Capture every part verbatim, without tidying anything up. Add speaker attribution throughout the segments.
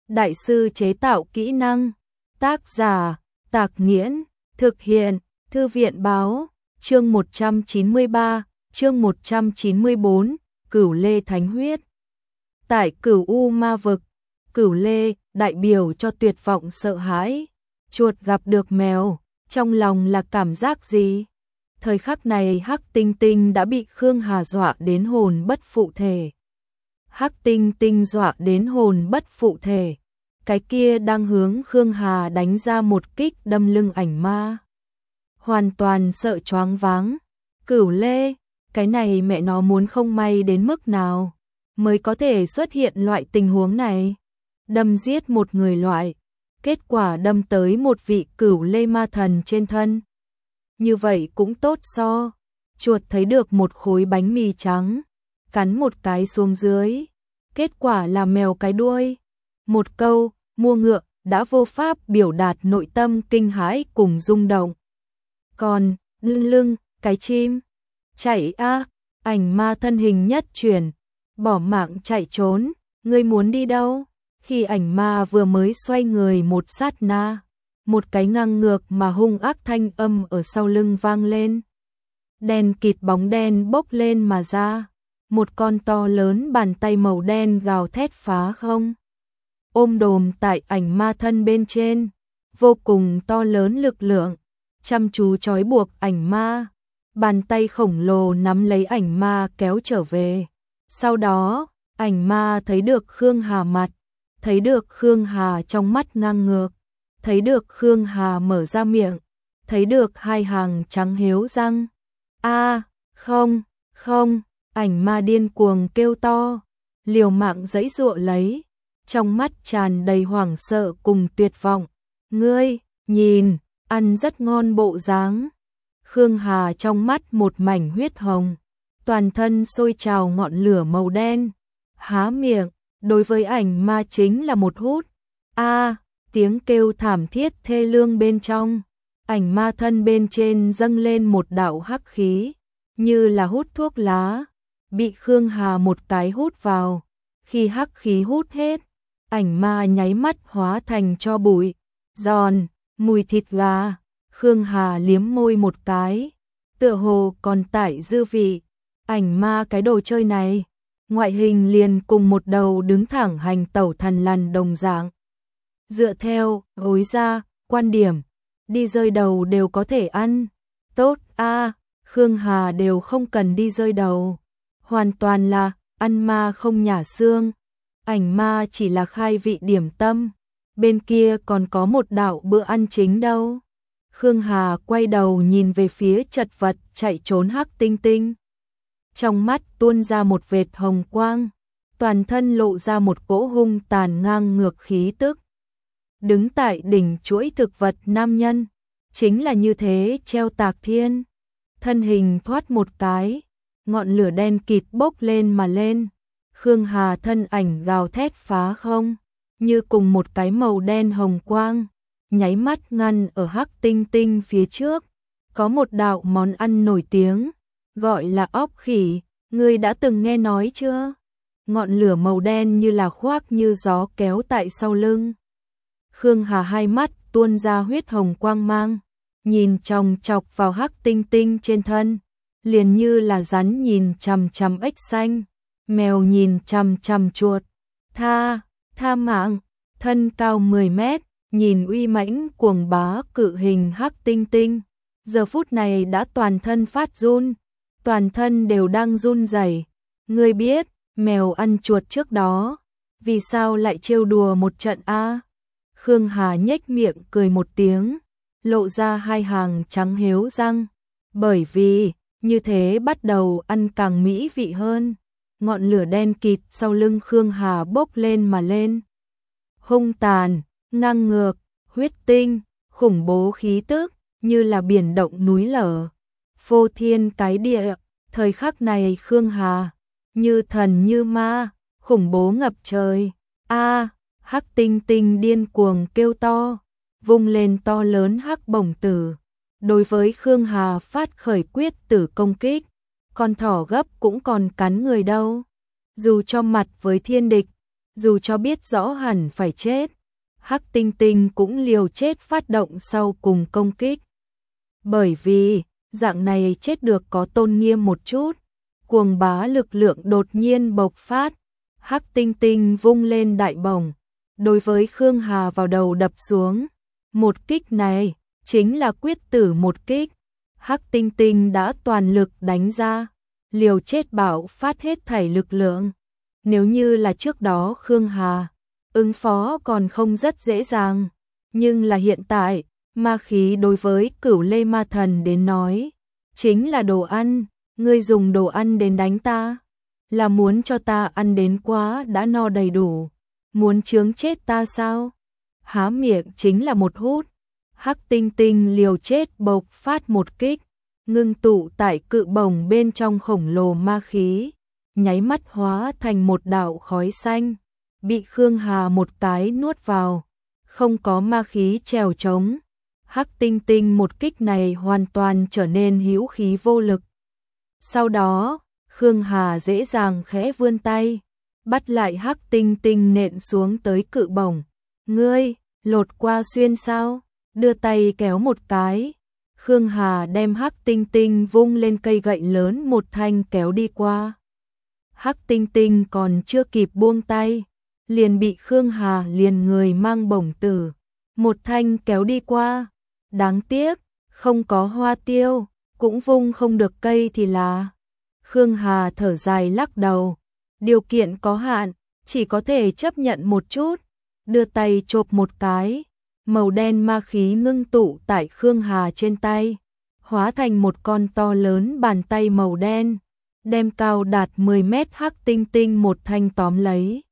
Speaker 1: Đại sư chế tạo kỹ năng. Tác giả, Tạc Nghiễn. Thực hiện, Thư viện Báo. Chương một trăm chín mươi ba, chương một trăm chín mươi bốn, Cửu Lê Thánh Huyết. Tại Cửu U Ma Vực, Cửu Lê đại biểu cho tuyệt vọng sợ hãi. Chuột gặp được mèo, trong lòng là cảm giác gì? Thời khắc này Hắc Tinh Tinh đã bị Khương Hà dọa đến hồn bất phụ thể. Hắc Tinh Tinh dọa đến hồn bất phụ thể. Cái kia đang hướng Khương Hà đánh ra một kích đâm lưng ảnh ma. Hoàn toàn sợ choáng váng. Cửu Lê, cái này mẹ nó muốn không may đến mức nào mới có thể xuất hiện loại tình huống này. Đâm giết một người loại, kết quả đâm tới một vị Cửu Lê ma thần trên thân. Như vậy cũng tốt so. Chuột thấy được một khối bánh mì trắng, cắn một cái xuống dưới, kết quả là mèo cái đuôi. Một câu, mua ngựa, đã vô pháp biểu đạt nội tâm kinh hãi cùng rung động. Còn, lưng, cái chim, chạy a, ảnh ma thân hình nhất chuyển, bỏ mạng chạy trốn, ngươi muốn đi đâu? Khi ảnh ma vừa mới xoay người một sát na, một cái ngang ngược mà hung ác thanh âm ở sau lưng vang lên. Đen kịt bóng đen bốc lên mà ra, một con to lớn bàn tay màu đen gào thét phá không. Ôm đồm tại ảnh ma thân bên trên, vô cùng to lớn lực lượng, chăm chú trói buộc ảnh ma. Bàn tay khổng lồ nắm lấy ảnh ma kéo trở về. Sau đó, ảnh ma thấy được Khương Hà mặt, thấy được Khương Hà trong mắt ngang ngược, thấy được Khương Hà mở ra miệng, thấy được hai hàng trắng hiếu răng. A, không, không, ảnh ma điên cuồng kêu to, liều mạng giãy giụa lấy, trong mắt tràn đầy hoảng sợ cùng tuyệt vọng. Ngươi, nhìn, ăn rất ngon bộ dáng. Khương Hà trong mắt một mảnh huyết hồng, toàn thân sôi trào ngọn lửa màu đen, há miệng, đối với ảnh ma chính là một hút. A, tiếng kêu thảm thiết thê lương bên trong, ảnh ma thân bên trên dâng lên một đạo hắc khí, như là hút thuốc lá, bị Khương Hà một cái hút vào. Khi hắc khí hút hết, ảnh ma nháy mắt hóa thành tro bụi, giòn, mùi thịt gà. Khương Hà liếm môi một cái, tựa hồ còn tải dư vị. Ảnh ma cái đồ chơi này, ngoại hình liền cùng một đầu đứng thẳng hành tẩu thần lằn đồng dạng. Dựa theo, gối ra, quan điểm, đi rơi đầu đều có thể ăn. Tốt a, Khương Hà đều không cần đi rơi đầu. Hoàn toàn là, ăn ma không nhả xương. Ảnh ma chỉ là khai vị điểm tâm. Bên kia còn có một đạo bữa ăn chính đâu. Khương Hà quay đầu nhìn về phía chật vật chạy trốn Hắc Tinh Tinh. Trong mắt tuôn ra một vệt hồng quang, toàn thân lộ ra một cỗ hung tàn ngang ngược khí tức. Đứng tại đỉnh chuỗi thực vật nam nhân, chính là như thế treo tạc thiên. Thân hình thoát một cái, ngọn lửa đen kịt bốc lên mà lên. Khương Hà thân ảnh gào thét phá không, như cùng một cái màu đen hồng quang, nháy mắt ngăn ở Hắc Tinh Tinh phía trước. Có một đạo món ăn nổi tiếng, gọi là óc khỉ, ngươi đã từng nghe nói chưa? Ngọn lửa màu đen như là khoác như gió kéo tại sau lưng. Khương Hà hai mắt tuôn ra huyết hồng quang mang, nhìn chòng chọc vào Hắc Tinh Tinh trên thân, liền như là rắn nhìn chằm chằm ếch xanh, mèo nhìn chằm chằm chuột. Tha, tha mạng, thân cao mười mét, nhìn uy mãnh cuồng bá cự hình Hắc Tinh Tinh, giờ phút này đã toàn thân phát run, toàn thân đều đang run rẩy. Ngươi biết, mèo ăn chuột trước đó, vì sao lại trêu đùa một trận a? Khương Hà nhếch miệng cười một tiếng, lộ ra hai hàng trắng hiếu răng, bởi vì, như thế bắt đầu ăn càng mỹ vị hơn. Ngọn lửa đen kịt sau lưng Khương Hà bốc lên mà lên. Hung tàn, ngang ngược, huyết tinh, khủng bố khí tức, như là biển động núi lở, phô thiên cái địa. Thời khắc này Khương Hà, như thần như ma, khủng bố ngập trời. A, Hắc Tinh Tinh điên cuồng kêu to, vung lên to lớn hắc bổng tử, đối với Khương Hà phát khởi quyết tử công kích. Con thỏ gấp cũng còn cắn người đâu. Dù cho mặt với thiên địch, dù cho biết rõ hẳn phải chết, Hắc Tinh Tinh cũng liều chết phát động sau cùng công kích. Bởi vì, dạng này chết được có tôn nghiêm một chút, cuồng bá lực lượng đột nhiên bộc phát, Hắc Tinh Tinh vung lên đại bổng, đối với Khương Hà vào đầu đập xuống. Một kích này, chính là quyết tử một kích. Hắc Tinh Tinh đã toàn lực đánh ra, liều chết bạo phát hết thảy lực lượng. Nếu như là trước đó Khương Hà, ứng phó còn không rất dễ dàng, nhưng là hiện tại, ma khí đối với Cửu Lê Ma Thần đến nói, chính là đồ ăn, ngươi dùng đồ ăn đến đánh ta, là muốn cho ta ăn đến quá đã no đầy đủ, muốn chướng chết ta sao? Há miệng chính là một hút, Hắc Tinh Tinh liều chết bộc phát một kích, ngưng tụ tại cự bổng bên trong khổng lồ ma khí, nháy mắt hóa thành một đạo khói xanh, bị Khương Hà một cái nuốt vào, không có ma khí trèo trống. Hắc Tinh Tinh một kích này hoàn toàn trở nên hữu khí vô lực. Sau đó, Khương Hà dễ dàng khẽ vươn tay, bắt lại Hắc Tinh Tinh nện xuống tới cự bổng. Ngươi, lột qua xuyên sao? Đưa tay kéo một cái. Khương Hà đem Hắc Tinh Tinh vung lên cây gậy lớn một thanh kéo đi qua. Hắc Tinh Tinh còn chưa kịp buông tay, liền bị Khương Hà liền người mang bổng tử, một thanh kéo đi qua. Đáng tiếc, không có hoa tiêu, cũng vung không được cây thì là. Khương Hà thở dài lắc đầu, điều kiện có hạn, chỉ có thể chấp nhận một chút, đưa tay chộp một cái, màu đen ma khí ngưng tụ tại Khương Hà trên tay, hóa thành một con to lớn bàn tay màu đen, đem cao đạt mười mét Hắc Tinh Tinh một thanh tóm lấy.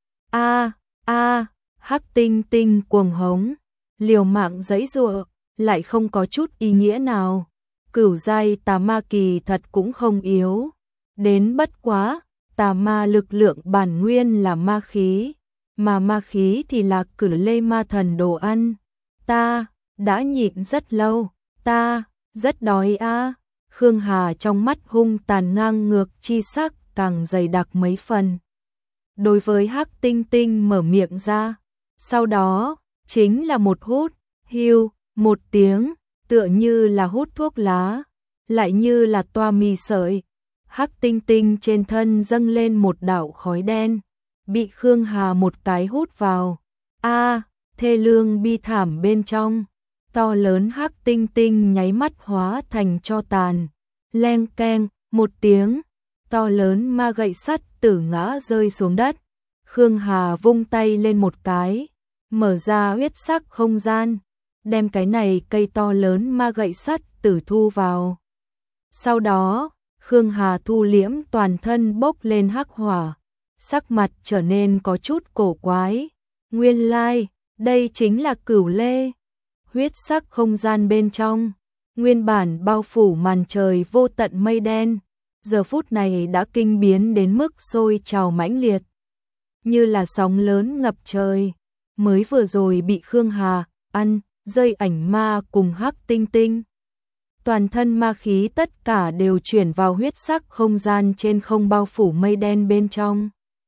Speaker 1: A, a, Hắc Tinh Tinh cuồng hống, liều mạng giãy giụa, lại không có chút ý nghĩa nào. Cửu giai tà ma kỳ thật cũng không yếu, đến bất quá, tà ma lực lượng bản nguyên là ma khí, mà ma khí thì là Cửu Lê Ma Thần đồ ăn. Ta đã nhịn rất lâu, ta rất đói a. Khương Hà trong mắt hung tàn ngang ngược chi sắc càng dày đặc mấy phần. Đối với Hắc Tinh Tinh mở miệng ra, sau đó chính là một hút, hiu, một tiếng, tựa như là hút thuốc lá, lại như là toa mì sợi. Hắc Tinh Tinh trên thân dâng lên một đạo khói đen, bị Khương Hà một cái hút vào. A, thê lương bi thảm bên trong, to lớn Hắc Tinh Tinh nháy mắt hóa thành tro tàn. Leng keng, một tiếng, to lớn ma gậy sắt tử ngã rơi xuống đất. Khương Hà vung tay lên một cái, mở ra huyết sắc không gian, đem cái này cây to lớn ma gậy sắt tử thu vào. Sau đó, Khương Hà thu liễm toàn thân bốc lên hắc hỏa, sắc mặt trở nên có chút cổ quái. Nguyên lai, like, đây chính là Cửu Lê. Huyết sắc không gian bên trong, nguyên bản bao phủ màn trời vô tận mây đen, giờ phút này đã kinh biến đến mức sôi trào mãnh liệt, như là sóng lớn ngập trời. Mới vừa rồi bị Khương Hà ăn rơi ảnh ma cùng Hắc Tinh Tinh, toàn thân ma khí tất cả đều chuyển vào huyết sắc không gian trên không bao phủ mây đen bên trong.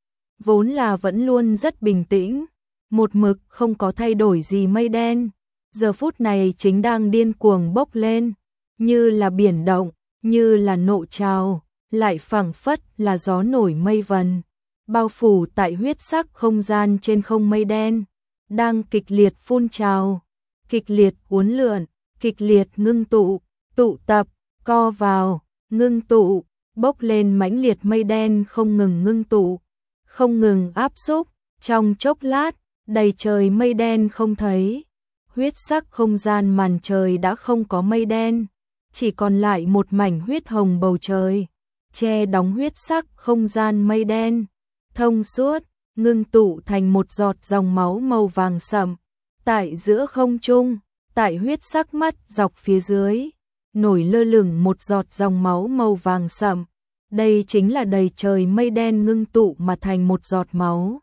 Speaker 1: Vốn là vẫn luôn rất bình tĩnh, một mực không có thay đổi gì mây đen, giờ phút này chính đang điên cuồng bốc lên, như là biển động, như là nộ trào, lại phảng phất là gió nổi mây vần, bao phủ tại huyết sắc không gian trên không mây đen, đang kịch liệt phun trào, kịch liệt uốn lượn, kịch liệt ngưng tụ, tụ tập, co vào, ngưng tụ, bốc lên mãnh liệt mây đen không ngừng ngưng tụ, không ngừng áp xúc, trong chốc lát, đầy trời mây đen không thấy. Huyết sắc không gian màn trời đã không có mây đen, chỉ còn lại một mảnh huyết hồng bầu trời, che đóng huyết sắc không gian mây đen, thông suốt, ngưng tụ thành một giọt dòng máu màu vàng sậm, tại giữa không trung, tại huyết sắc mắt dọc phía dưới, nổi lơ lửng một giọt dòng máu màu vàng sậm, đây chính là đầy trời mây đen ngưng tụ mà thành một giọt máu.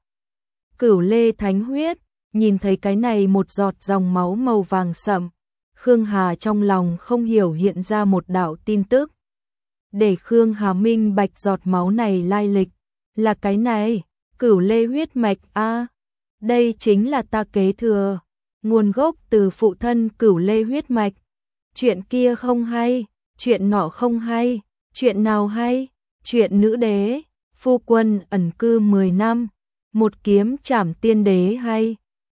Speaker 1: Cửu Lê Thánh Huyết, nhìn thấy cái này một giọt dòng máu màu vàng sậm, Khương Hà trong lòng không hiểu hiện ra một đạo tin tức. Để Khương Hà minh bạch giọt máu này lai lịch, là cái này, Cửu Lê huyết mạch a, đây chính là ta kế thừa, nguồn gốc từ phụ thân Cửu Lê huyết mạch. Chuyện kia không hay, chuyện nọ không hay, chuyện nào hay? Chuyện nữ đế, phu quân ẩn cư mười năm, một kiếm trảm tiên đế hay.